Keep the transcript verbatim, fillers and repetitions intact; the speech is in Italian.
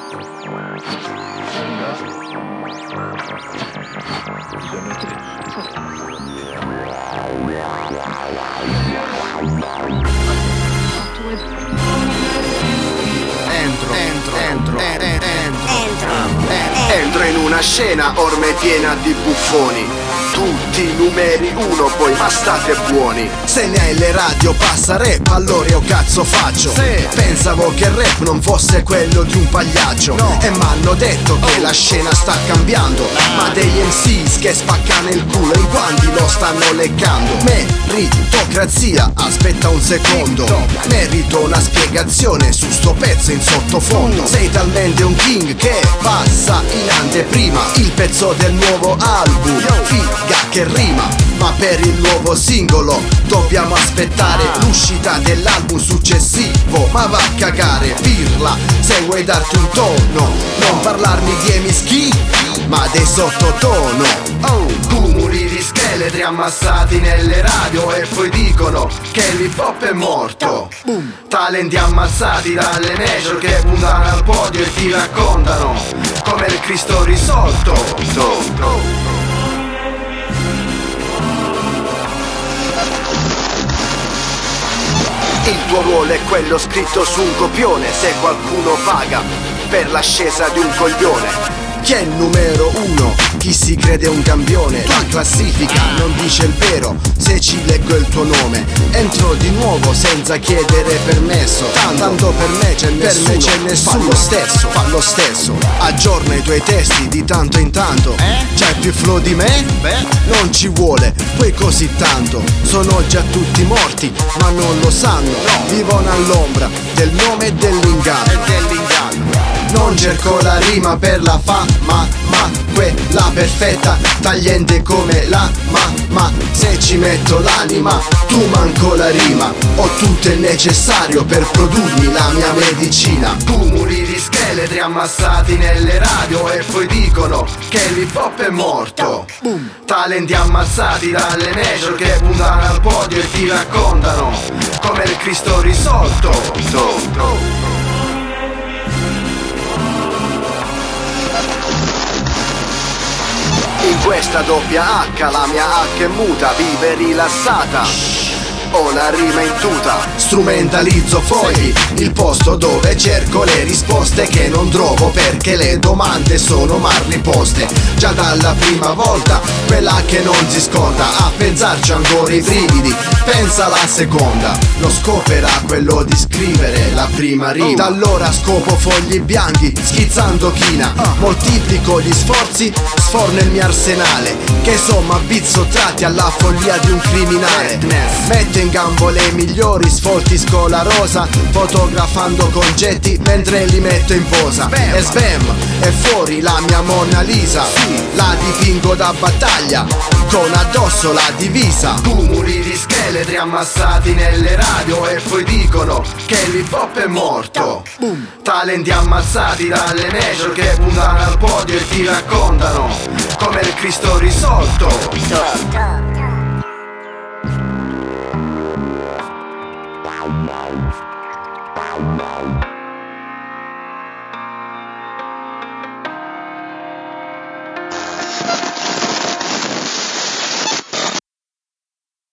Entro, entro, entro, entro, Entro, entro in una scena ormai piena di buffoni. Tutti numeri uno poi, ma state buoni. Se nelle radio passa rap, allora io cazzo faccio? Sì. Pensavo che il rap non fosse quello di un pagliaccio, no. E m'hanno detto che la scena sta cambiando, ma degli M Cs che spaccano il culo i guanti lo stanno leccando. Meritocrazia, aspetta un secondo, merito una spiegazione su sto pezzo in sottofondo. Sei talmente un king che passa in anteprima il pezzo del nuovo album, figa che rima, ma per il nuovo singolo dobbiamo aspettare l'uscita dell'album successivo. Ma va a cagare, pirla, se vuoi darti un tono, non parlarmi di emischi, ma dei sottotono. Oh, cumuli di scheletri ammassati nelle radio e poi dicono che l'hip hop è morto. Talenti ammazzati dalle major che puntano al podio e ti raccontano come il Cristo risolto. Il tuo ruolo è quello scritto su un copione, se qualcuno paga per l'ascesa di un coglione. Chi è il numero uno? Chi si crede un campione? La classifica non dice il vero se ci leggo il tuo nome. Entro di nuovo senza chiedere permesso, tanto per me c'è nessuno, per me c'è nessuno. Fa lo stesso, fa lo stesso. Aggiorna i tuoi testi di tanto in tanto. C'hai più flow di me? Beh, Non ci vuole, poi così tanto. Sono già tutti morti, ma non lo sanno. Vivono all'ombra del nome e dell'inganno. è dell'inganno. Non cerco la rima per la fama, ma quella perfetta, tagliente come la ma, ma se ci metto l'anima, tu manco la rima. Ho tutto il necessario per produrmi la mia medicina. Cumuli di scheletri ammassati nelle radio e poi dicono che l'hip hop è morto. Talenti ammazzati dalle major che puntano al podio e ti raccontano come il Cristo risolto. In questa doppia H la mia H è muta, vive rilassata. Ho la rima in tuta. Strumentalizzo fogli, il posto dove cerco le risposte che non trovo perché le domande sono mal riposte. Già dalla prima volta, quella che non si sconta, a pensarci ancora i brividi, pensa la seconda. Lo scopo era quello di scrivere la prima rima, da allora scopo fogli bianchi, schizzando china. Moltiplico gli sforzi, sforno il mio arsenale, che somma beat sottratti alla follia di un criminale. Metto in gambo le migliori sfolti scola rosa, fotografando concetti mentre li metto in posa. E sbam, è fuori la mia Mona Lisa, la dipingo da battaglia, con addosso la divisa. Cumuli di scheletri ammassati nelle radio e poi dicono che l'hip hop è morto. Talenti ammazzati dalle major che puntano al podio e ti raccontano come il Cristo risolto.